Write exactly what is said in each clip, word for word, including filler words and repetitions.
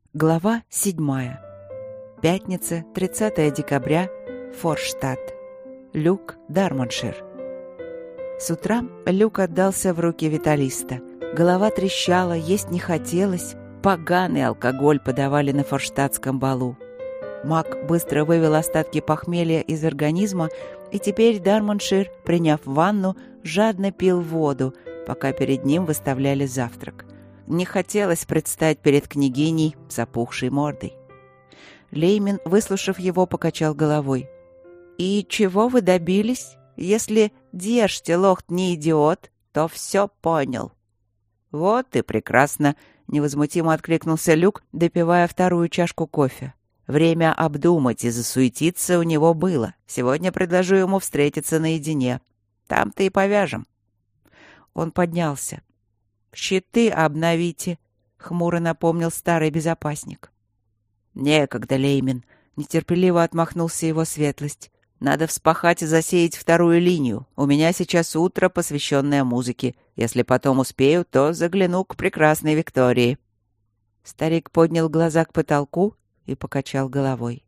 Глава седьмая. Пятница, тридцатое декабря, Форштадт. Люк, Дармоншир. С утра Люк отдался в руки Виталиста. Голова трещала, есть не хотелось. Поганый алкоголь подавали на форштадтском балу. Мак быстро вывел остатки похмелья из организма, и теперь Дармоншир, приняв ванну, жадно пил воду, пока перед ним выставляли завтрак. Не хотелось предстать перед княгиней с опухшей мордой. Леймин, выслушав его, покачал головой. «И чего вы добились? Если Дьерштелохт не идиот, то все понял». «Вот и прекрасно», — невозмутимо откликнулся Люк, допивая вторую чашку кофе. «Время обдумать и засуетиться у него было. Сегодня предложу ему встретиться наедине. Там-то и повяжем». Он поднялся. «Щиты обновите», — хмуро напомнил старый безопасник. «Некогда, Леймин», — нетерпеливо отмахнулся его светлость. «Надо вспахать и засеять вторую линию. У меня сейчас утро, посвященное музыке. Если потом успею, то загляну к прекрасной Виктории». Старик поднял глаза к потолку и покачал головой.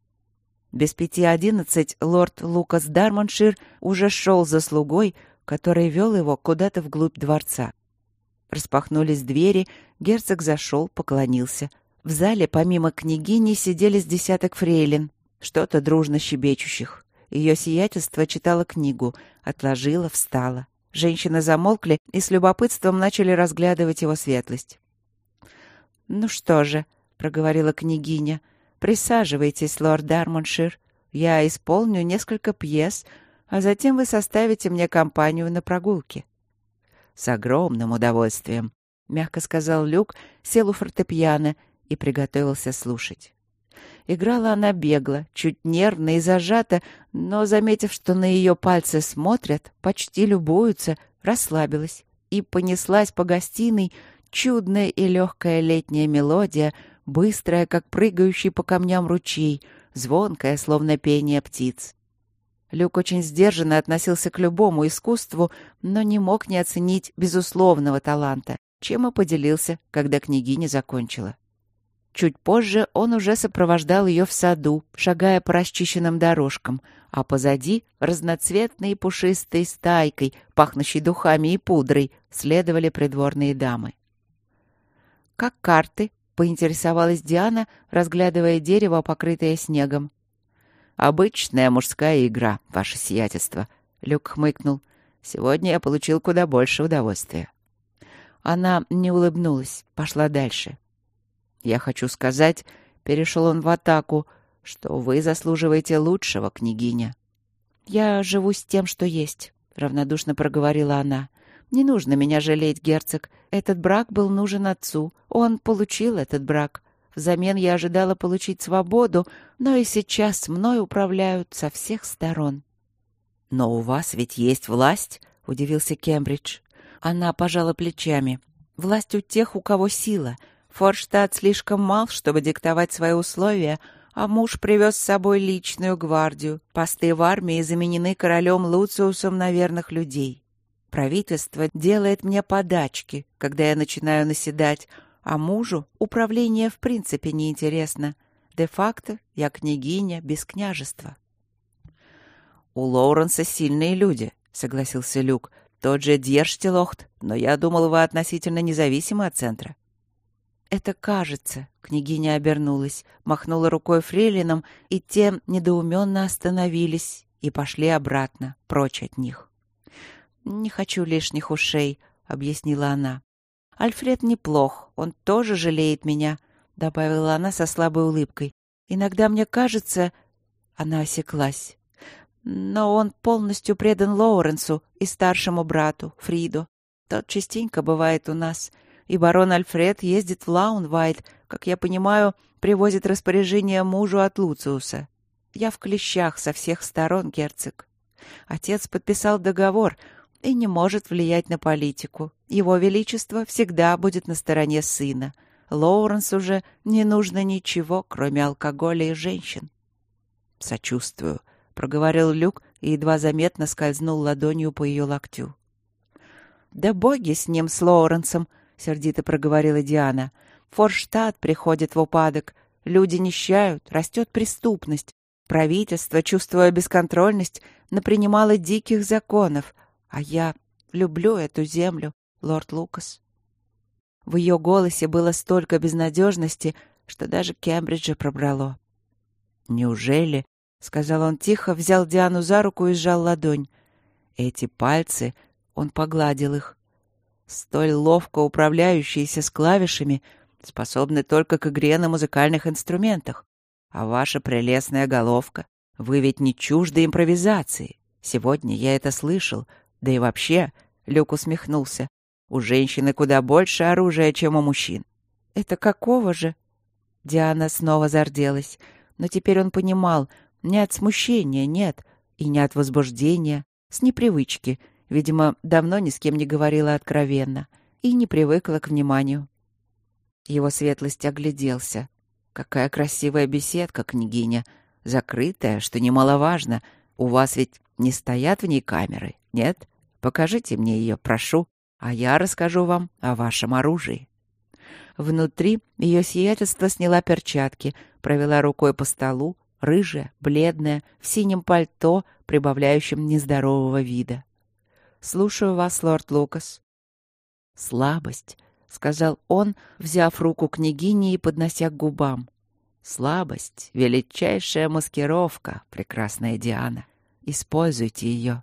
Без пяти одиннадцать лорд Лукас Дармоншир уже шел за слугой, который вел его куда-то вглубь дворца. Распахнулись двери, герцог зашел, поклонился. В зале помимо княгини сидели с десяток фрейлин, что-то дружно щебечущих. Ее сиятельство читало книгу, отложила, встала. Женщины замолкли и с любопытством начали разглядывать его светлость. «Ну что же», — проговорила княгиня, — «присаживайтесь, лорд Дармоншир. Я исполню несколько пьес, а затем вы составите мне компанию на прогулке». «С огромным удовольствием», — мягко сказал Люк, сел у фортепиано и приготовился слушать. Играла она бегло, чуть нервно и зажато, но, заметив, что на ее пальцы смотрят, почти любуются, расслабилась и понеслась по гостиной чудная и легкая летняя мелодия, быстрая, как прыгающий по камням ручей, звонкая, словно пение птиц. Люк очень сдержанно относился к любому искусству, но не мог не оценить безусловного таланта, чем и поделился, когда княгиня закончила. Чуть позже он уже сопровождал ее в саду, шагая по расчищенным дорожкам, а позади, разноцветной и пушистой стайкой, пахнущей духами и пудрой, следовали придворные дамы. «Как карты?» — поинтересовалась Диана, разглядывая дерево, покрытое снегом. «Обычная мужская игра, ваше сиятельство», — Люк хмыкнул. «Сегодня я получил куда больше удовольствия». Она не улыбнулась, пошла дальше. «Я хочу сказать», — перешел он в атаку, — «что вы заслуживаете лучшего, княгиня». «Я живу с тем, что есть», — равнодушно проговорила она. «Не нужно меня жалеть, герцог. Этот брак был нужен отцу. Он получил этот брак. Взамен я ожидала получить свободу, но и сейчас мной управляют со всех сторон». «Но у вас ведь есть власть?» — удивился Кембридж. Она пожала плечами. «Власть у тех, у кого сила. Форштадт слишком мал, чтобы диктовать свои условия, а муж привез с собой личную гвардию. Посты в армии заменены королем Луциусом на верных людей. Правительство делает мне подачки, когда я начинаю наседать, а мужу управление в принципе неинтересно. Де-факто я княгиня без княжества». «У Лоуренса сильные люди», — согласился Люк. «Тот же Дьерштелохт, но я думал, вы относительно независимы от центра». «Это кажется», — княгиня обернулась, махнула рукой фрейлинам, и те недоуменно остановились и пошли обратно, прочь от них. «Не хочу лишних ушей», — объяснила она. «Альфред неплох, он тоже жалеет меня», — добавила она со слабой улыбкой. «Иногда мне кажется...» Она осеклась. «Но он полностью предан Лоуренсу и старшему брату, Фриду. Тот частенько бывает у нас. И барон Альфред ездит в Лаунвайт, как я понимаю, привозит распоряжение мужу от Луциуса. Я в клещах со всех сторон, герцог. Отец подписал договор и не может влиять на политику. Его величество всегда будет на стороне сына. Лоуренсу же не нужно ничего, кроме алкоголя и женщин». «Сочувствую», — проговорил Люк и едва заметно скользнул ладонью по ее локтю. «Да боги с ним, с Лоуренсом», — сердито проговорила Диана. Форштадт приходит в упадок. Люди нищают, растет преступность. Правительство, чувствуя бесконтрольность, напринимало диких законов. А я люблю эту землю, лорд Лукас». В ее голосе было столько безнадежности, что даже Кембриджа пробрало. «Неужели?» — сказал он тихо, взял Диану за руку и сжал ладонь. Эти пальцы, он погладил их, столь ловко управляющиеся с клавишами, способны только к игре на музыкальных инструментах. А ваша прелестная головка, вы ведь не чужды импровизации. Сегодня я это слышал. Да и вообще, Люк усмехнулся, у женщины куда больше оружия, чем у мужчин. «Это какого же?» Диана снова зарделась, но теперь он понимал, не от смущения, нет, и не от возбуждения, с непривычки. Видимо, давно ни с кем не говорила откровенно и не привыкла к вниманию. Его светлость огляделся. «Какая красивая беседка, княгиня! Закрытая, что немаловажно. У вас ведь не стоят в ней камеры, нет? Покажите мне ее, прошу, а я расскажу вам о вашем оружии». Внутри ее сиятельство сняла перчатки, провела рукой по столу, рыжая, бледная, в синем пальто, прибавляющем нездорового вида. «Слушаю вас, лорд Лукас». «Слабость», — сказал он, взяв руку княгини и поднося к губам. «Слабость — величайшая маскировка, прекрасная Диана. Используйте ее».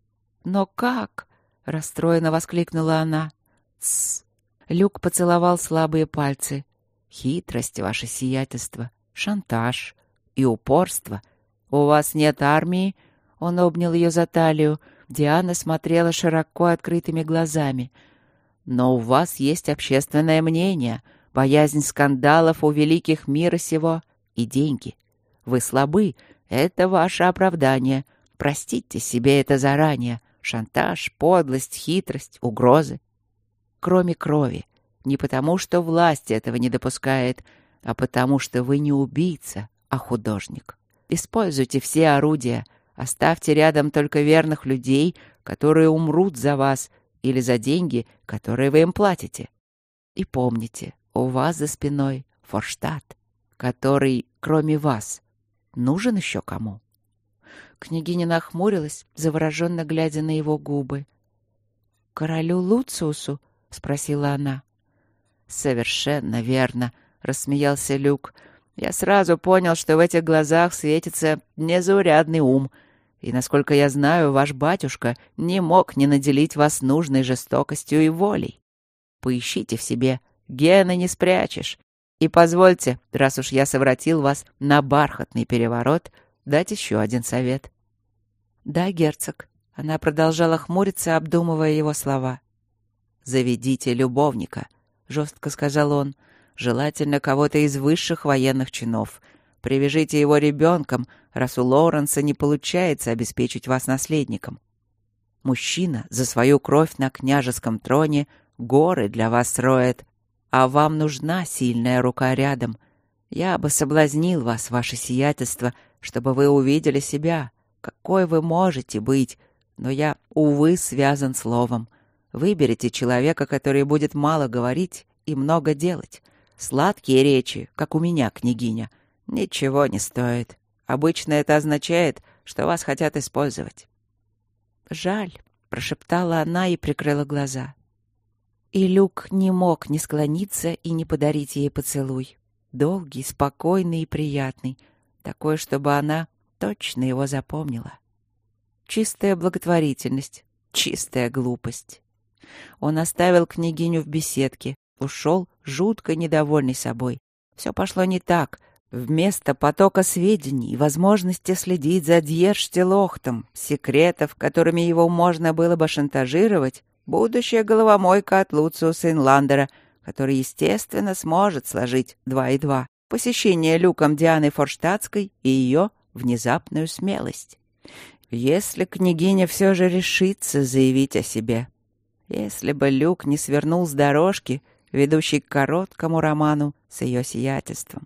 «Но как?» — расстроенно воскликнула она. «Тссс». Люк поцеловал слабые пальцы. «Хитрость, ваше сиятельство, шантаж и упорство. У вас нет армии?» Он обнял ее за талию. Диана смотрела широко открытыми глазами. «Но у вас есть общественное мнение, боязнь скандалов у великих мира сего и деньги. Вы слабы, это ваше оправдание. Простите себе это заранее. Шантаж, подлость, хитрость, угрозы. Кроме крови. Не потому, что власть этого не допускает, а потому, что вы не убийца, а художник. Используйте все орудия. Оставьте рядом только верных людей, которые умрут за вас, или за деньги, которые вы им платите. И помните, у вас за спиной Форштадт, который, кроме вас, нужен еще кому?» Княгиня нахмурилась, завороженно глядя на его губы. «Королю Луциусу?» — спросила она. «Совершенно верно», — рассмеялся Люк. «Я сразу понял, что в этих глазах светится незаурядный ум. И, насколько я знаю, ваш батюшка не мог не наделить вас нужной жестокостью и волей. Поищите в себе, гены не спрячешь. И позвольте, раз уж я совратил вас на бархатный переворот, дать еще один совет». «Да, герцог». Она продолжала хмуриться, обдумывая его слова. «Заведите любовника», — жестко сказал он, — «желательно кого-то из высших военных чинов. Привяжите его ребенком, раз у Лоуренса не получается обеспечить вас наследником. Мужчина за свою кровь на княжеском троне горы для вас строит, а вам нужна сильная рука рядом. Я бы соблазнил вас, ваше сиятельство, чтобы вы увидели себя, какой вы можете быть, но я, увы, связан словом. Выберите человека, который будет мало говорить и много делать. Сладкие речи, как у меня, княгиня, ничего не стоит. Обычно это означает, что вас хотят использовать». «Жаль», — прошептала она и прикрыла глаза. И Люк не мог не склониться и не подарить ей поцелуй. Долгий, спокойный и приятный. Такой, чтобы она точно его запомнила. Чистая благотворительность, чистая глупость. Он оставил княгиню в беседке, ушел, жутко недовольный собой. Все пошло не так. Вместо потока сведений и возможности следить за Дьерштелохтом, секретов, которыми его можно было бы шантажировать, будущая головомойка от Луциуса Инландера, который, естественно, сможет сложить два и два. Посещение Люком Дианы Форштадтской и ее внезапную смелость. Если княгиня все же решится заявить о себе. Если бы Люк не свернул с дорожки, ведущей к короткому роману с ее сиятельством.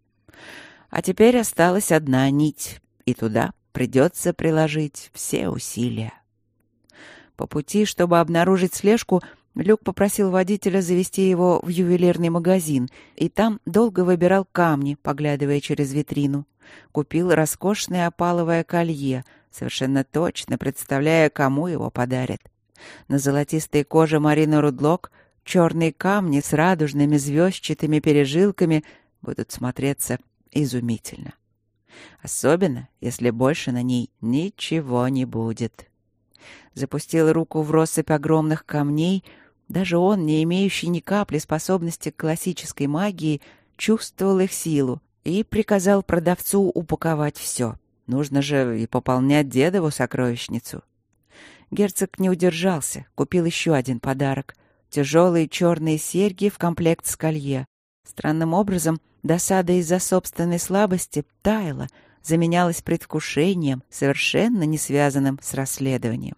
А теперь осталась одна нить, и туда придется приложить все усилия. По пути, чтобы обнаружить слежку, Люк попросил водителя завести его в ювелирный магазин, и там долго выбирал камни, поглядывая через витрину. Купил роскошное опаловое колье, совершенно точно представляя, кому его подарят. На золотистой коже Марины Рудлок черные камни с радужными звездчатыми пережилками будут смотреться изумительно. Особенно, если больше на ней ничего не будет. Запустил руку в россыпь огромных камней. Даже он, не имеющий ни капли способности к классической магии, чувствовал их силу и приказал продавцу упаковать все. Нужно же и пополнять дедову сокровищницу. Герцог не удержался, купил еще один подарок — тяжелые черные серьги в комплект с колье. Странным образом досада из-за собственной слабости таяла, заменялась предвкушением, совершенно не связанным с расследованием.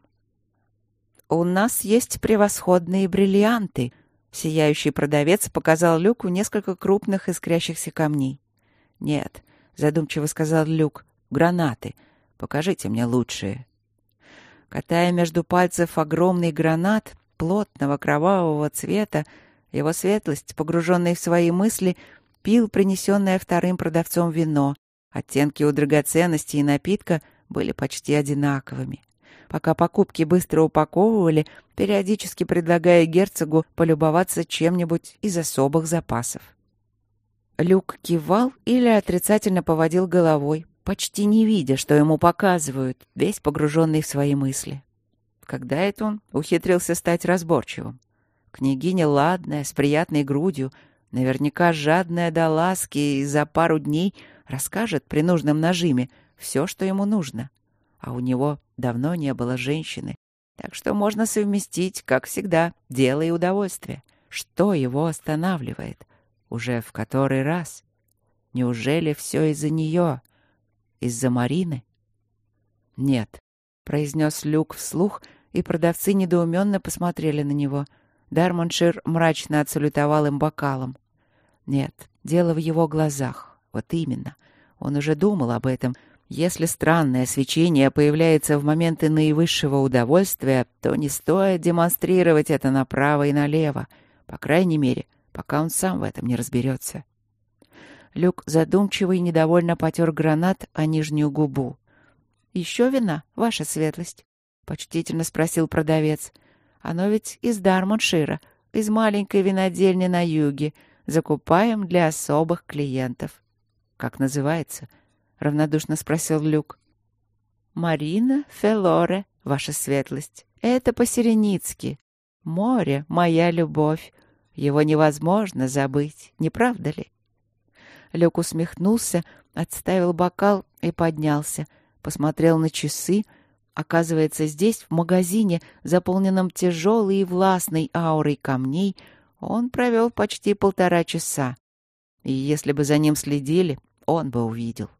«У нас есть превосходные бриллианты», — сияющий продавец показал Люку несколько крупных искрящихся камней. «Нет», — задумчиво сказал Люк, — «гранаты. Покажите мне лучшие». Катая между пальцев огромный гранат плотного кровавого цвета, его светлость, погруженный в свои мысли, пил принесенное вторым продавцом вино. Оттенки у драгоценностей и напитка были почти одинаковыми. Пока покупки быстро упаковывали, периодически предлагая герцогу полюбоваться чем-нибудь из особых запасов. Люк кивал или отрицательно поводил головой, почти не видя, что ему показывают, весь погруженный в свои мысли. Когда это он ухитрился стать разборчивым? Княгиня ладная, с приятной грудью, наверняка жадная до ласки, и за пару дней расскажет при нужном нажиме все, что ему нужно. А у него давно не было женщины, так что можно совместить, как всегда, дело и удовольствие. Что его останавливает? Уже в который раз? Неужели все из-за нее? Из-за Марины? Нет, произнес Люк вслух, и продавцы недоуменно посмотрели на него. Дармоншир мрачно отсалютовал им бокалом. Нет, дело в его глазах. Вот именно. Он уже думал об этом. Если странное свечение появляется в моменты наивысшего удовольствия, то не стоит демонстрировать это направо и налево. По крайней мере, пока он сам в этом не разберется. Люк задумчиво и недовольно потер гранат о нижнюю губу. «Еще вина, ваша светлость?» — почтительно спросил продавец. «Оно ведь из Дармоншира, из маленькой винодельни на юге. Закупаем для особых клиентов». «Как называется?» — равнодушно спросил Люк. «Марина Фелоре, ваша светлость. Это по-сиреницки. Море — моя любовь. Его невозможно забыть, не правда ли?» Люк усмехнулся, отставил бокал и поднялся. Посмотрел на часы. Оказывается, здесь, в магазине, заполненном тяжелой и властной аурой камней, он провел почти полтора часа. И если бы за ним следили, он бы увидел.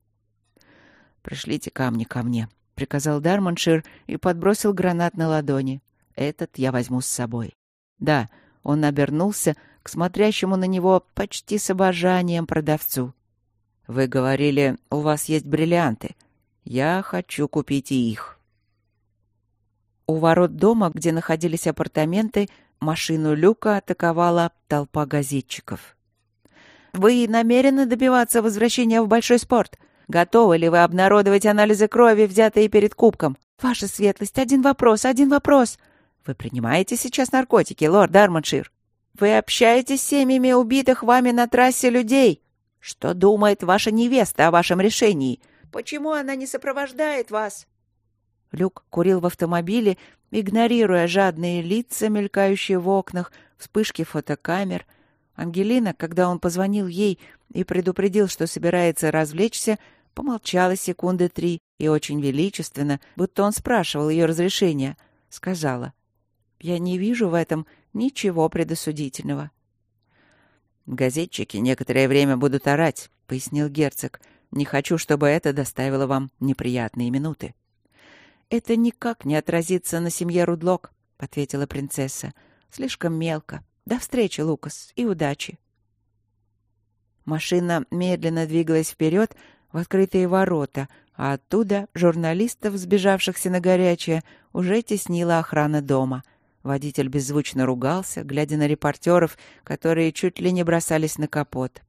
«Пришлите камни ко мне», — приказал Дармоншир и подбросил гранат на ладони. «Этот я возьму с собой». «Да», — он обернулся к смотрящему на него почти с обожанием продавцу. «Вы говорили, у вас есть бриллианты. Я хочу купить и их». У ворот дома, где находились апартаменты, машину Люка атаковала толпа газетчиков. «Вы намерены добиваться возвращения в большой спорт? Готовы ли вы обнародовать анализы крови, взятые перед кубком? Ваша светлость, один вопрос, один вопрос. Вы принимаете сейчас наркотики, лорд Дармоншир? Вы общаетесь с семьями убитых вами на трассе людей? Что думает ваша невеста о вашем решении? Почему она не сопровождает вас?» Люк курил в автомобиле, игнорируя жадные лица, мелькающие в окнах, вспышки фотокамер. Ангелина, когда он позвонил ей и предупредил, что собирается развлечься, помолчала секунды три и очень величественно, будто он спрашивал ее разрешения, сказала: «Я не вижу в этом ничего предосудительного». «Газетчики некоторое время будут орать», — пояснил герцог. «Не хочу, чтобы это доставило вам неприятные минуты». «Это никак не отразится на семье Рудлок», — ответила принцесса. «Слишком мелко. До встречи, Лукас, и удачи». Машина медленно двигалась вперед в открытые ворота, а оттуда журналистов, сбежавшихся на горячее, уже теснила охрана дома. Водитель беззвучно ругался, глядя на репортеров, которые чуть ли не бросались на капот.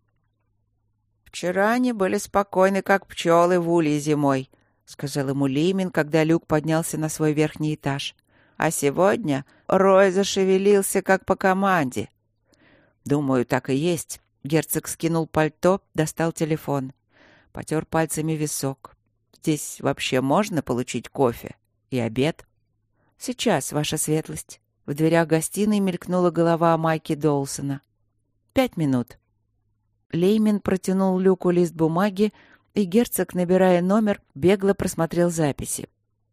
«Вчера они были спокойны, как пчелы в улье зимой», — сказал ему Леймин, когда Люк поднялся на свой верхний этаж. «А сегодня Рой зашевелился, как по команде». «Думаю, так и есть». Герцог скинул пальто, достал телефон. Потер пальцами висок. «Здесь вообще можно получить кофе? И обед?» «Сейчас, ваша светлость». В дверях гостиной мелькнула голова Майки Доусона. «Пять минут». Леймин протянул Люку лист бумаги, и герцог, набирая номер, бегло просмотрел записи.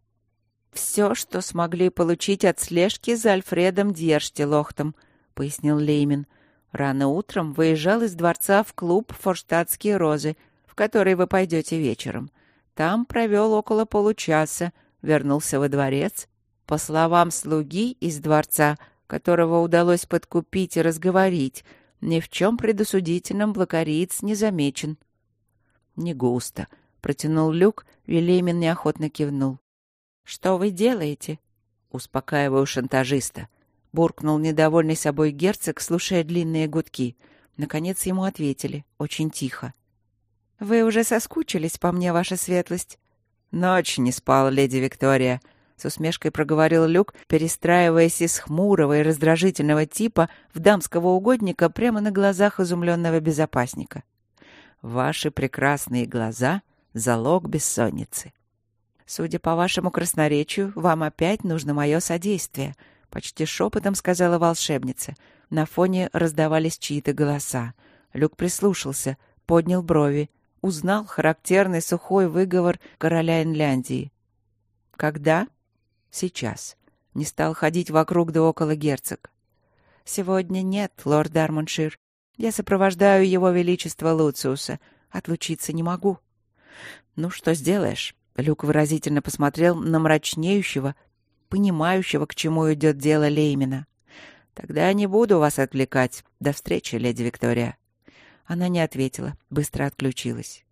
«Все, что смогли получить от слежки за Альфредом Дьерштилохтом», — пояснил Леймин. «Рано утром выезжал из дворца в клуб «Форштадтские розы», в который вы пойдете вечером. Там провел около получаса, вернулся во дворец. По словам слуги из дворца, которого удалось подкупить и разговорить, ни в чем предосудительном блокариец не замечен». «Не густо», — протянул Люк, и Леймин неохотно кивнул. «Что вы делаете?» «Успокаиваю шантажиста», — буркнул недовольный собой герцог, слушая длинные гудки. Наконец ему ответили, очень тихо. «Вы уже соскучились по мне, ваша светлость?» «Ночь не спал, леди Виктория», — с усмешкой проговорил Люк, перестраиваясь из хмурого и раздражительного типа в дамского угодника прямо на глазах изумленного безопасника. «Ваши прекрасные глаза — залог бессонницы». «Судя по вашему красноречию, вам опять нужно мое содействие», — почти шепотом сказала волшебница. На фоне раздавались чьи-то голоса. Люк прислушался, поднял брови, узнал характерный сухой выговор короля Инляндии. «Когда?» «Сейчас». Не стал ходить вокруг да около герцог. «Сегодня нет, лорд Дармоншир. Я сопровождаю его величество Луциуса. Отлучиться не могу». «Ну, что сделаешь?» Люк выразительно посмотрел на мрачнеющего, понимающего, к чему идет дело Леймина. «Тогда не буду вас отвлекать. До встречи, леди Виктория». Она не ответила, быстро отключилась.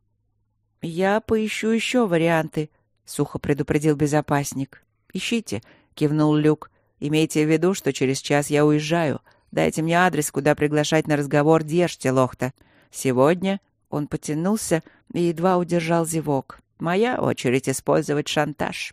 «Я поищу еще варианты», — сухо предупредил безопасник. «Ищите», — кивнул Люк. «Имейте в виду, что через час я уезжаю. Дайте мне адрес, куда приглашать на разговор Дьерштилохта. Сегодня...» Он потянулся и едва удержал зевок. «Моя очередь использовать шантаж».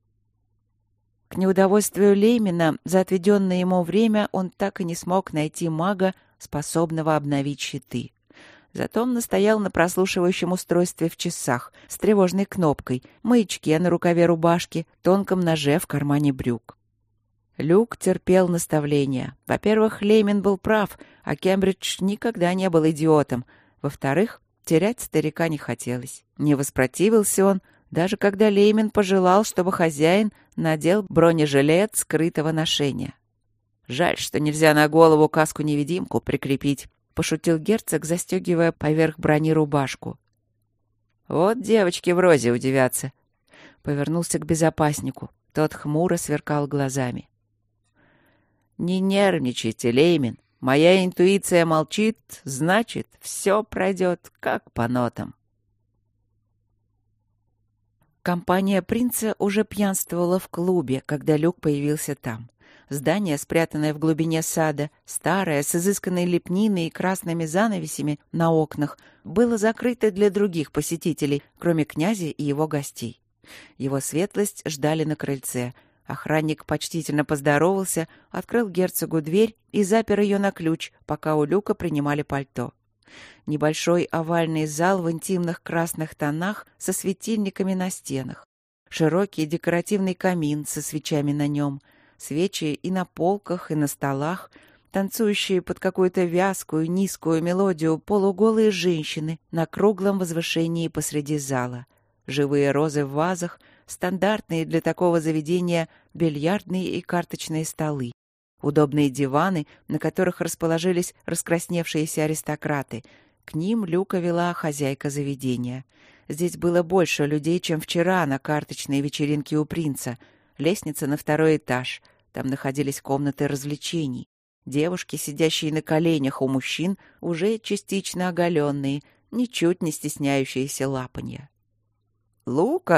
К неудовольствию Леймина за отведенное ему время он так и не смог найти мага, способного обновить щиты. Зато он настоял на прослушивающем устройстве в часах с тревожной кнопкой, маячке на рукаве рубашки, тонком ноже в кармане брюк. Люк терпел наставления. Во-первых, Леймин был прав, а Кембридж никогда не был идиотом. Во-вторых, терять старика не хотелось. Не воспротивился он, даже когда Леймин пожелал, чтобы хозяин надел бронежилет скрытого ношения. «Жаль, что нельзя на голову каску-невидимку прикрепить», — пошутил герцог, застегивая поверх брони рубашку. «Вот девочки в розе удивятся». Повернулся к безопаснику. Тот хмуро сверкал глазами. «Не нервничайте, Леймин. Моя интуиция молчит, значит, все пройдет как по нотам». Компания принца уже пьянствовала в клубе, когда Люк появился там. Здание, спрятанное в глубине сада, старое, с изысканной лепниной и красными занавесями на окнах, было закрыто для других посетителей, кроме князя и его гостей. Его светлость ждали на крыльце. Охранник почтительно поздоровался, открыл герцогу дверь и запер ее на ключ, пока у Люка принимали пальто. Небольшой овальный зал в интимных красных тонах со светильниками на стенах. Широкий декоративный камин со свечами на нем. Свечи и на полках, и на столах. Танцующие под какую-то вязкую, низкую мелодию полуголые женщины на круглом возвышении посреди зала. Живые розы в вазах, стандартные для такого заведения бильярдные и карточные столы. Удобные диваны, на которых расположились раскрасневшиеся аристократы. К ним Люка вела хозяйка заведения. Здесь было больше людей, чем вчера на карточной вечеринке у принца. Лестница на второй этаж. Там находились комнаты развлечений. Девушки, сидящие на коленях у мужчин, уже частично оголенные, ничуть не стесняющиеся лапанья. «Лукас!» —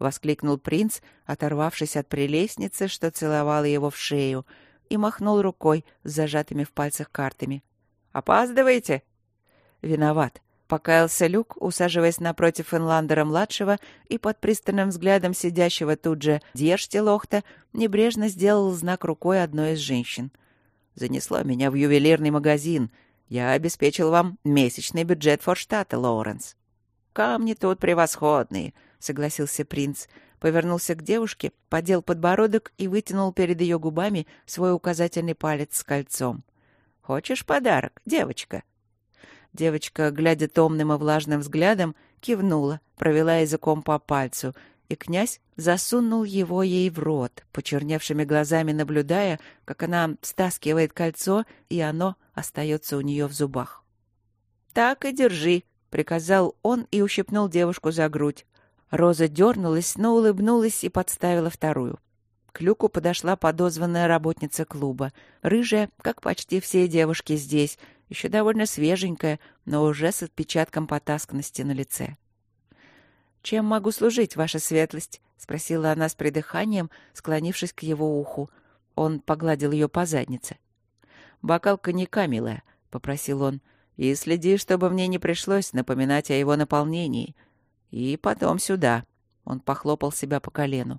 воскликнул принц, оторвавшись от прелестницы, что целовала его в шею, и махнул рукой с зажатыми в пальцах картами. «Опаздываете?» «Виноват», — покаялся Люк, усаживаясь напротив Инландера-младшего и под пристальным взглядом сидящего тут же Дьерштилохта небрежно сделал знак рукой одной из женщин. «Занесло меня в ювелирный магазин. Я обеспечил вам месячный бюджет Форштадта, Лоуренс». «Камни тут превосходные», — согласился принц. Повернулся к девушке, подел подбородок и вытянул перед ее губами свой указательный палец с кольцом. «Хочешь подарок, девочка?» Девочка, глядя томным и влажным взглядом, кивнула, провела языком по пальцу, и князь засунул его ей в рот, почерневшими глазами наблюдая, как она стаскивает кольцо, и оно остается у нее в зубах. «Так и держи», — приказал он и ущипнул девушку за грудь. Роза дернулась, но улыбнулась и подставила вторую. К Люку подошла подозванная работница клуба, рыжая, как почти все девушки здесь, еще довольно свеженькая, но уже с отпечатком потасканности на лице. «Чем могу служить, ваша светлость?» — спросила она с придыханием, склонившись к его уху. Он погладил ее по заднице. «Бокал коньяка, милая», — попросил он, — «и следи, чтобы мне не пришлось напоминать о его наполнении. И потом сюда». Он похлопал себя по колену.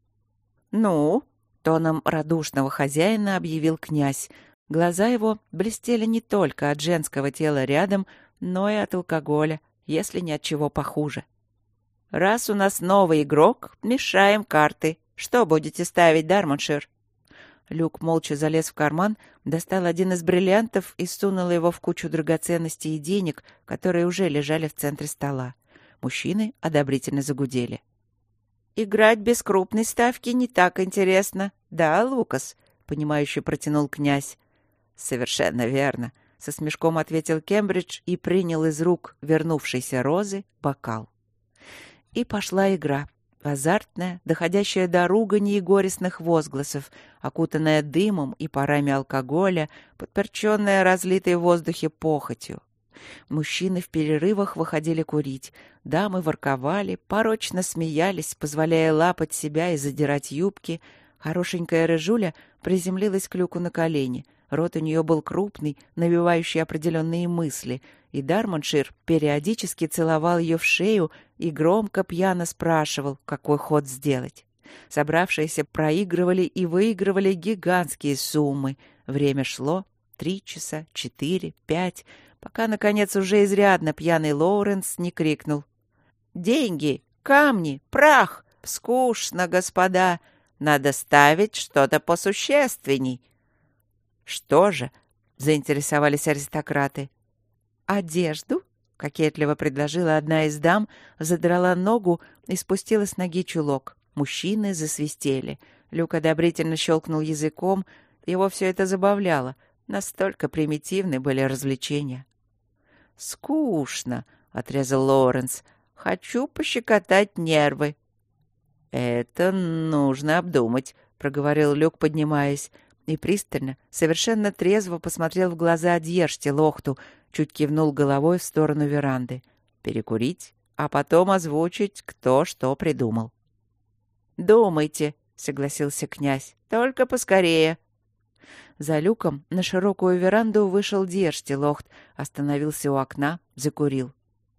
«Ну?» — тоном радушного хозяина объявил князь. Глаза его блестели не только от женского тела рядом, но и от алкоголя, если не от чего похуже. «Раз у нас новый игрок, мешаем карты. Что будете ставить, Дармоншир?» Люк молча залез в карман, достал один из бриллиантов и сунул его в кучу драгоценностей и денег, которые уже лежали в центре стола. Мужчины одобрительно загудели. «Играть без крупной ставки не так интересно. Да, Лукас?» — понимающе протянул князь. «Совершенно верно», — со смешком ответил Кембридж и принял из рук вернувшейся Розы бокал. И пошла игра. Азартная, доходящая до ругани и горестных возгласов, окутанная дымом и парами алкоголя, подперченная разлитой в воздухе похотью. Мужчины в перерывах выходили курить, дамы ворковали, порочно смеялись, позволяя лапать себя и задирать юбки. Хорошенькая рыжуля приземлилась к Люку на колени. Рот у нее был крупный, навевающий определенные мысли, и Дармоншир периодически целовал ее в шею и громко пьяно спрашивал, какой ход сделать. Собравшиеся проигрывали и выигрывали гигантские суммы. Время шло три часа, четыре, пять, пока, наконец, уже изрядно пьяный Лоуренс не крикнул: «Деньги, камни, прах! Скучно, господа! Надо ставить что-то посущественней!» «Что же?» — заинтересовались аристократы. «Одежду?» — кокетливо предложила одна из дам, задрала ногу и спустила с ноги чулок. Мужчины засвистели. Люк одобрительно щелкнул языком. Его все это забавляло. Настолько примитивны были развлечения. «Скучно», — отрезал Лоуренс. «Хочу пощекотать нервы». «Это нужно обдумать», — проговорил Люк, поднимаясь, и пристально, совершенно трезво посмотрел в глаза Дьерштилохту, чуть кивнул головой в сторону веранды. «Перекурить, а потом озвучить, кто что придумал». «Думайте», — согласился князь, — «только поскорее». За Люком на широкую веранду вышел Дьерштилохт, остановился у окна, закурил.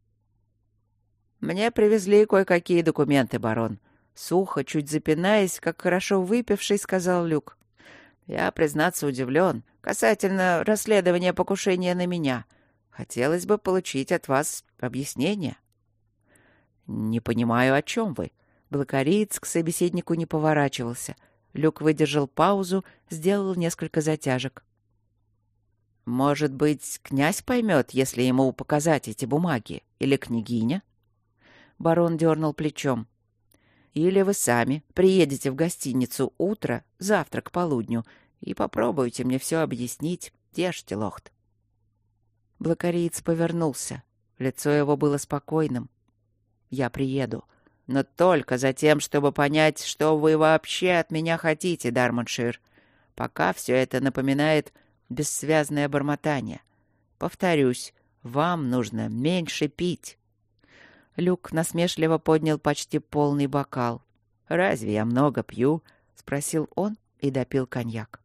«Мне привезли кое-какие документы, барон». Сухо, чуть запинаясь, как хорошо выпивший, сказал Люк. «Я, признаться, удивлен касательно расследования покушения на меня. Хотелось бы получить от вас объяснение». «Не понимаю, о чем вы». Блокариец к собеседнику не поворачивался. Люк выдержал паузу, сделал несколько затяжек. «Может быть, князь поймет, если ему показать эти бумаги? Или княгиня?» Барон дернул плечом. «Или вы сами приедете в гостиницу утро, завтра к полудню, и попробуйте мне все объяснить, Дьерштилохт». Блокариец повернулся. Лицо его было спокойным. «Я приеду. Но только за тем, чтобы понять, что вы вообще от меня хотите, Дармоншир. Пока все это напоминает бессвязное бормотание. Повторюсь, вам нужно меньше пить». Люк насмешливо поднял почти полный бокал. «Разве я много пью?» — спросил он и допил коньяк.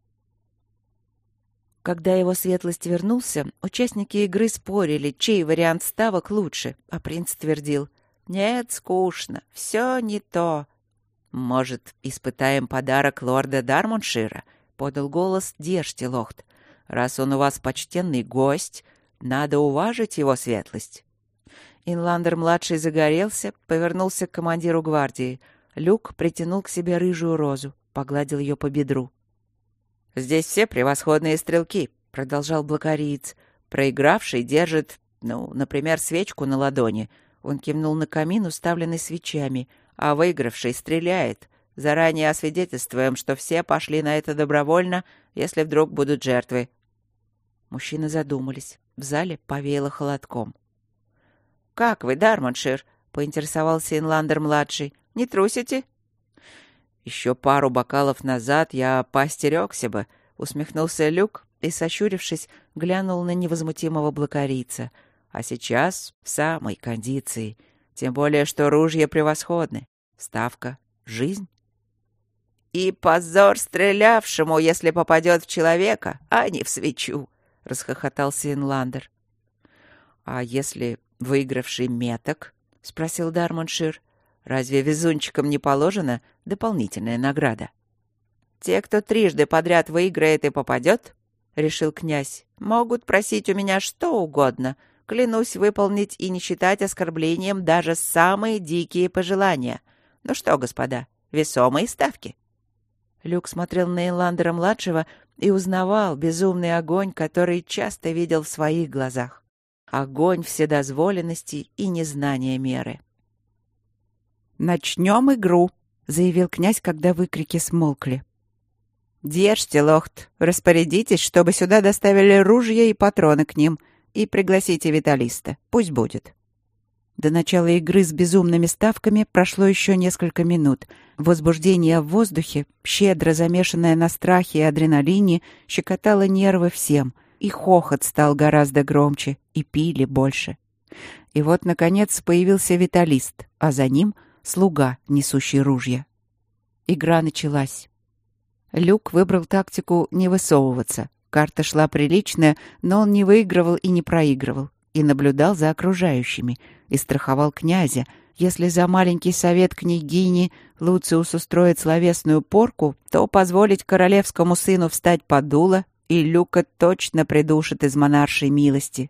Когда его светлость вернулся, участники игры спорили, чей вариант ставок лучше, а принц твердил: «Нет, скучно, все не то». «Может, испытаем подарок лорда Дармоншира?» — подал голос Дьештилохт. «Раз он у вас почтенный гость, надо уважить его светлость». Инландер-младший загорелся, повернулся к командиру гвардии. Люк притянул к себе рыжую розу, погладил ее по бедру. «Здесь все превосходные стрелки», — продолжал блокариец. «Проигравший держит, ну, например, свечку на ладони». Он кивнул на камин, уставленный свечами. «А выигравший стреляет. Заранее освидетельствуем, что все пошли на это добровольно, если вдруг будут жертвы». Мужчины задумались. В зале повеяло холодком. «Как вы, Дармоншир?» — поинтересовался Инландер-младший. «Не трусите?» «Еще пару бокалов назад я поостерегся бы», — усмехнулся Люк и, сощурившись, глянул на невозмутимого блокарийца. «А сейчас в самой кондиции. Тем более, что ружья превосходны. Ставка — жизнь». «И позор стрелявшему, если попадет в человека, а не в свечу», — расхохотался Инландер. «А если выигравший меток?» — спросил Дармоншир. «Разве везунчикам не положена дополнительная награда?» «Те, кто трижды подряд выиграет и попадет, — решил князь, — могут просить у меня что угодно. Клянусь выполнить и не считать оскорблением даже самые дикие пожелания. Ну что, господа, весомые ставки?» Люк смотрел на Инландера-младшего и узнавал безумный огонь, который часто видел в своих глазах. Огонь вседозволенности и незнания меры. «Начнем игру», — заявил князь, когда выкрики смолкли. «Дьештилохт, распорядитесь, чтобы сюда доставили ружья и патроны к ним, и пригласите Виталиста. Пусть будет». До начала игры с безумными ставками прошло еще несколько минут. Возбуждение в воздухе, щедро замешанное на страхе и адреналине, щекотало нервы всем, и хохот стал гораздо громче, и пили больше. И вот, наконец, появился Виталист, а за ним — слуга, несущий ружья. Игра началась. Люк выбрал тактику не высовываться. Карта шла приличная, но он не выигрывал и не проигрывал. И наблюдал за окружающими, и страховал князя. Если за маленький совет княгини Луциус устроит словесную порку, то позволить королевскому сыну встать под дуло, и Люка точно придушит из монаршей милости.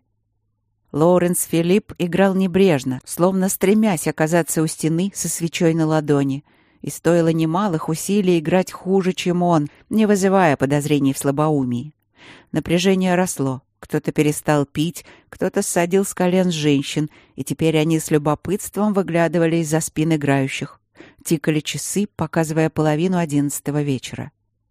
Лоуренс Филипп играл небрежно, словно стремясь оказаться у стены со свечой на ладони. И стоило немалых усилий играть хуже, чем он, не вызывая подозрений в слабоумии. Напряжение росло. Кто-то перестал пить, кто-то ссадил с колен женщин, и теперь они с любопытством выглядывали из-за спин играющих. Тикали часы, показывая половину одиннадцатого вечера.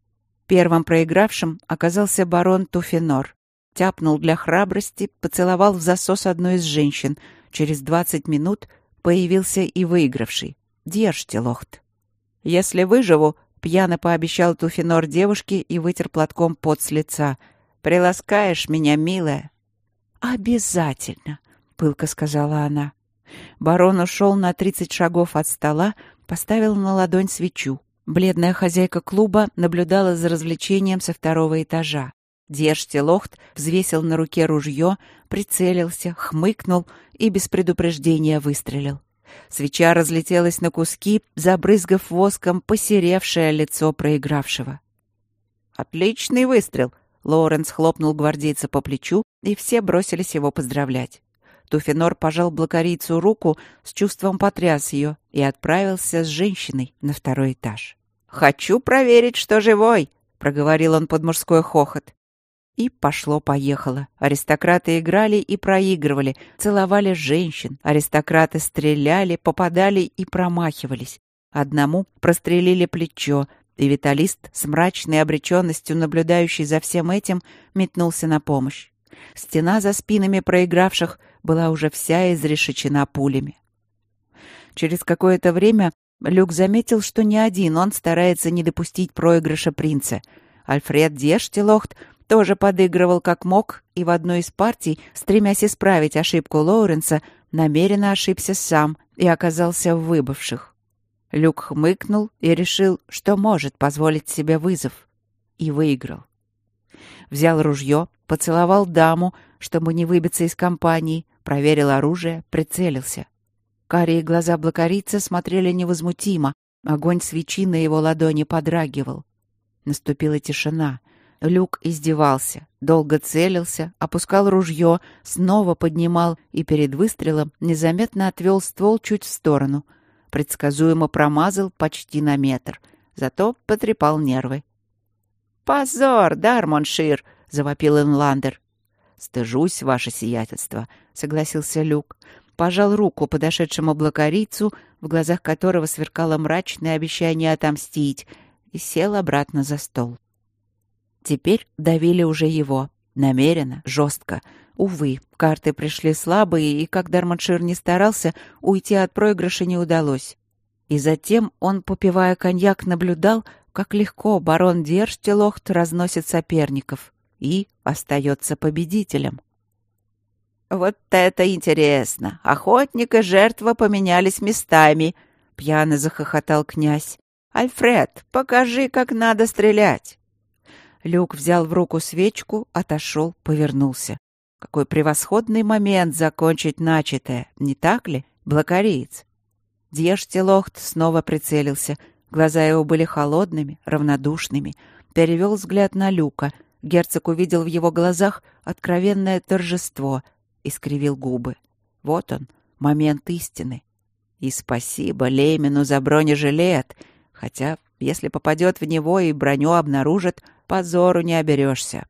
Первым проигравшим оказался барон Туфенор. Тяпнул для храбрости, поцеловал в засос одну из женщин. Через двадцать минут появился и выигравший — Дьештилохт. «Если выживу», — пьяно пообещал Туфенор девушке и вытер платком пот с лица. «Приласкаешь меня, милая?» «Обязательно», — пылко сказала она. Барон ушел на тридцать шагов от стола, поставил на ладонь свечу. Бледная хозяйка клуба наблюдала за развлечением со второго этажа. Дьештилохт взвесил на руке ружье, прицелился, хмыкнул и без предупреждения выстрелил. Свеча разлетелась на куски, забрызгав воском посеревшее лицо проигравшего. «Отличный выстрел!» Лоуренс хлопнул гвардейца по плечу, и все бросились его поздравлять. Туфенор пожал блокарийцу руку, с чувством потряс ее и отправился с женщиной на второй этаж. «Хочу проверить, что живой!» — проговорил он под мужской хохот. И пошло-поехало. Аристократы играли и проигрывали, целовали женщин. Аристократы стреляли, попадали и промахивались. Одному прострелили плечо, и Виталист, с мрачной обреченностью наблюдающий за всем этим, метнулся на помощь. Стена за спинами проигравших была уже вся изрешечена пулями. Через какое-то время Люк заметил, что не один он старается не допустить проигрыша принца. Альфред Дьештилохт тоже подыгрывал как мог, и в одной из партий, стремясь исправить ошибку Лоуренса, намеренно ошибся сам и оказался в выбывших. Люк хмыкнул и решил, что может позволить себе вызов. И выиграл. Взял ружье, поцеловал даму, чтобы не выбиться из компании, проверил оружие, прицелился. Карие глаза блокарицы смотрели невозмутимо, огонь свечи на его ладони подрагивал. Наступила тишина. Люк издевался, долго целился, опускал ружье, снова поднимал и перед выстрелом незаметно отвел ствол чуть в сторону. Предсказуемо промазал почти на метр, зато потрепал нервы. «Позор, Дармоншир!» — завопил Инландер. «Стыжусь, ваше сиятельство», — согласился Люк. Пожал руку подошедшему блокарийцу, в глазах которого сверкало мрачное обещание отомстить, и сел обратно за стол. Теперь давили уже его. Намеренно, жестко. Увы, карты пришли слабые, и, как Дармоншир не старался, уйти от проигрыша не удалось. И затем он, попивая коньяк, наблюдал, как легко барон Дерштелохт разносит соперников и остается победителем. «Вот это интересно! Охотник и жертва поменялись местами!» — пьяно захохотал князь. «Альфред, покажи, как надо стрелять!» Люк взял в руку свечку, отошел, повернулся. Какой превосходный момент закончить начатое, не так ли, блокариец? Дьештелохт снова прицелился. Глаза его были холодными, равнодушными. Перевел взгляд на Люка. Герцог увидел в его глазах откровенное торжество и скривил губы. Вот он, момент истины. И спасибо Леймину за бронежилет, хотя, если попадет в него и броню обнаружит, позору не оберешься.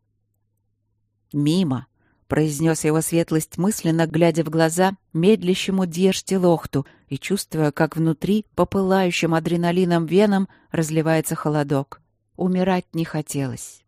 «Мимо», — произнес его светлость мысленно, глядя в глаза медлящему Дьештелохту и чувствуя, как внутри по пылающим адреналином венам разливается холодок. Умирать не хотелось.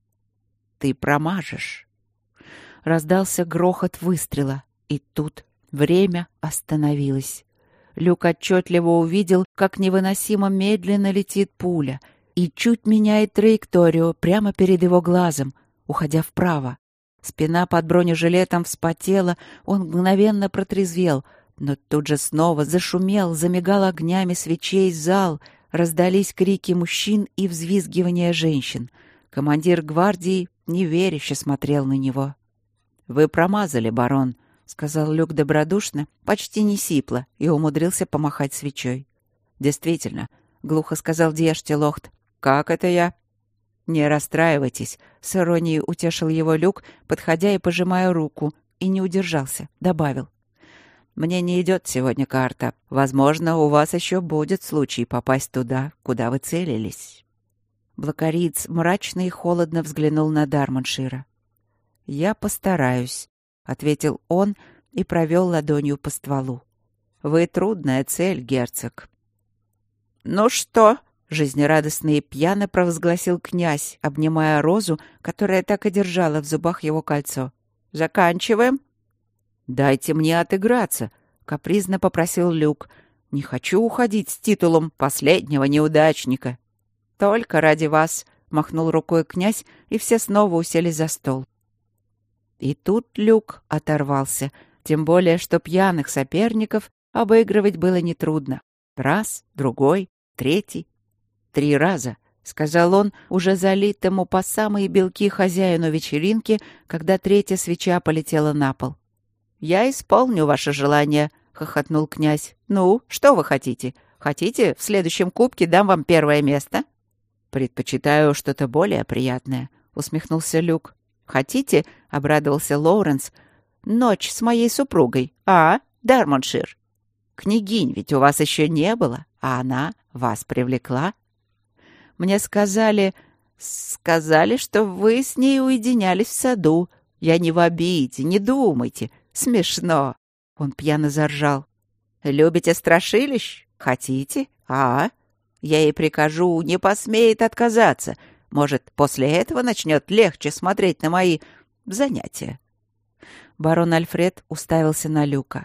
«Ты промажешь». Раздался грохот выстрела, и тут время остановилось. Люк отчетливо увидел, как невыносимо медленно летит пуля и чуть меняет траекторию прямо перед его глазом, уходя вправо. Спина под бронежилетом вспотела, он мгновенно протрезвел, но тут же снова зашумел, замигал огнями свечей зал, раздались крики мужчин и взвизгивания женщин. Командир гвардии неверяще смотрел на него. «Вы промазали, барон», — сказал Люк добродушно, почти не сипло, и умудрился помахать свечой. «Действительно», — глухо сказал Дьештелохт. «Как это я?» «Не расстраивайтесь», — с иронией утешил его Люк, подходя и пожимая руку, и не удержался, добавил. «Мне не идет сегодня карта. Возможно, у вас еще будет случай попасть туда, куда вы целились». Блокариец мрачно и холодно взглянул на Дармоншира. «Я постараюсь», — ответил он и провел ладонью по стволу. «Вы трудная цель, герцог». «Ну что?» — жизнерадостно и пьяно провозгласил князь, обнимая Розу, которая так и держала в зубах его кольцо. «Заканчиваем?» «Дайте мне отыграться», — капризно попросил Люк. «Не хочу уходить с титулом последнего неудачника». «Только ради вас», — махнул рукой князь, и все снова уселись за стол. И тут Люк оторвался, тем более, что пьяных соперников обыгрывать было нетрудно. Раз, другой, третий. «Три раза», — сказал он, уже залитому по самые белки хозяину вечеринки, когда третья свеча полетела на пол. «Я исполню ваше желание», — хохотнул князь. «Ну, что вы хотите? Хотите, в следующем кубке дам вам первое место?» «Предпочитаю что-то более приятное», — усмехнулся Люк. «Хотите?» — обрадовался Лоуренс. «Ночь с моей супругой, а, Дармоншир? Княгинь ведь у вас еще не было, а она вас привлекла. Мне сказали... сказали, что вы с ней уединялись в саду. Я не в обиде, не думайте. Смешно». Он пьяно заржал. «Любите страшилищ? Хотите? А? Я ей прикажу, не посмеет отказаться. Может, после этого начнет легче смотреть на мои занятия». Барон Альфред уставился на Люка.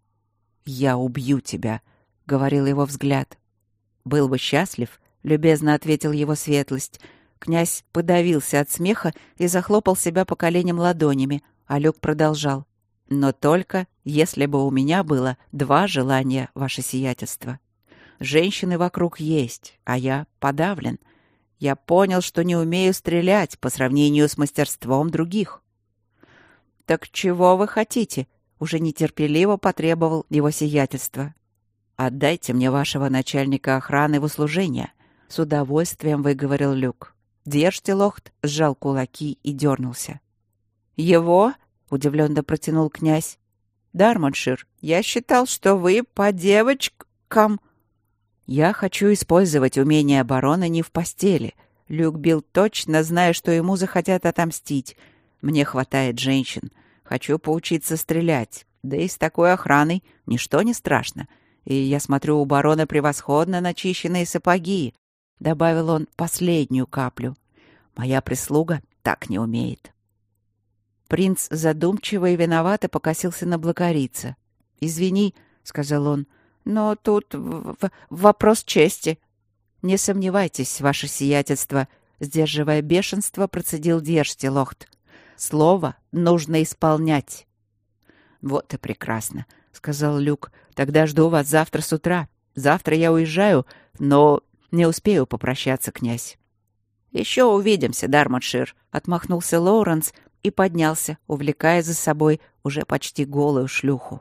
«Я убью тебя», — говорил его взгляд. «Был бы счастлив», — любезно ответил его светлость. Князь подавился от смеха и захлопал себя по коленям ладонями, а Люк продолжал. «Но только если бы у меня было два желания, ваше сиятельство. Женщины вокруг есть, а я подавлен. Я понял, что не умею стрелять по сравнению с мастерством других». «Так чего вы хотите?» — уже нетерпеливо потребовал его сиятельство. «Отдайте мне вашего начальника охраны в услужение», — с удовольствием выговорил Люк. Дьерштилохт сжал кулаки и дернулся. «Его?» — удивленно протянул князь. «Дармоншир, я считал, что вы по девочкам...» «Я хочу использовать умение барона не в постели». Люк бил точно, зная, что ему захотят отомстить. «Мне хватает женщин. Хочу поучиться стрелять. Да и с такой охраной ничто не страшно. И я смотрю, у барона превосходно начищенные сапоги», — добавил он последнюю каплю. «Моя прислуга так не умеет». Принц задумчиво и виновато покосился на блокарица. «Извини», — сказал он, — «но тут в в вопрос чести». «Не сомневайтесь, ваше сиятельство», — сдерживая бешенство, процедил Дьерштилохт. «Слово нужно исполнять». «Вот и прекрасно», — сказал Люк. «Тогда жду вас завтра с утра. Завтра я уезжаю, но не успею попрощаться, князь». «Еще увидимся, Дармоншир», — отмахнулся Лоуренс и поднялся, увлекая за собой уже почти голую шлюху.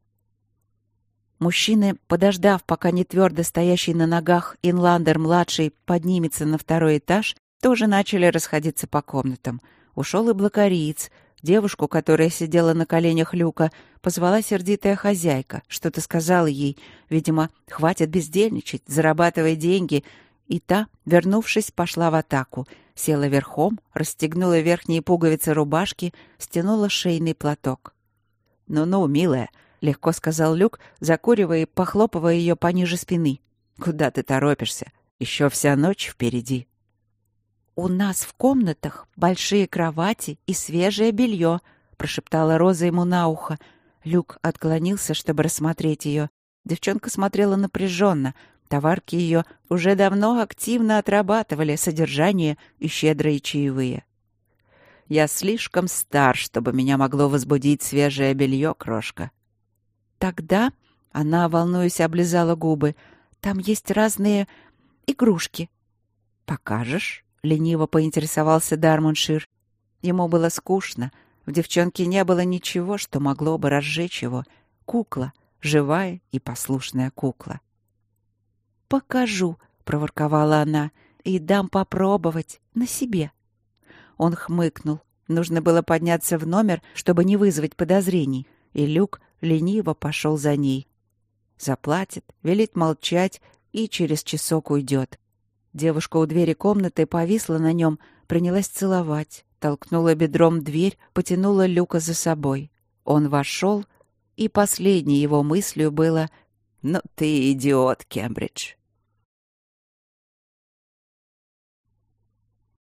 Мужчины, подождав, пока не твердо стоящий на ногах Инландер-младший поднимется на второй этаж, тоже начали расходиться по комнатам. Ушел и блокариец. Девушку, которая сидела на коленях Люка, позвала сердитая хозяйка. Что-то сказала ей. Видимо, хватит бездельничать, зарабатывай деньги. И та, вернувшись, пошла в атаку. Села верхом, расстегнула верхние пуговицы рубашки, стянула шейный платок. «Ну-ну, милая», — легко сказал Люк, закуривая и похлопывая ее пониже спины. «Куда ты торопишься? Еще вся ночь впереди». «У нас в комнатах большие кровати и свежее белье», — прошептала Роза ему на ухо. Люк отклонился, чтобы рассмотреть ее. Девчонка смотрела напряженно. Товарки ее уже давно активно отрабатывали содержание и щедрые чаевые. «Я слишком стар, чтобы меня могло возбудить свежее белье, крошка». «Тогда...» — она, волнуясь, облизала губы. «Там есть разные игрушки». «Покажешь?» — лениво поинтересовался Дармоншир. Ему было скучно. В девчонке не было ничего, что могло бы разжечь его. Кукла, живая и послушная кукла. «Покажу», — проворковала она, — «и дам попробовать на себе». Он хмыкнул. Нужно было подняться в номер, чтобы не вызвать подозрений, и Люк лениво пошел за ней. Заплатит, велит молчать и через часок уйдет. Девушка у двери комнаты повисла на нем, принялась целовать, толкнула бедром дверь, потянула Люка за собой. Он вошел, и последней его мыслью было: «Ну ты идиот, Кембридж».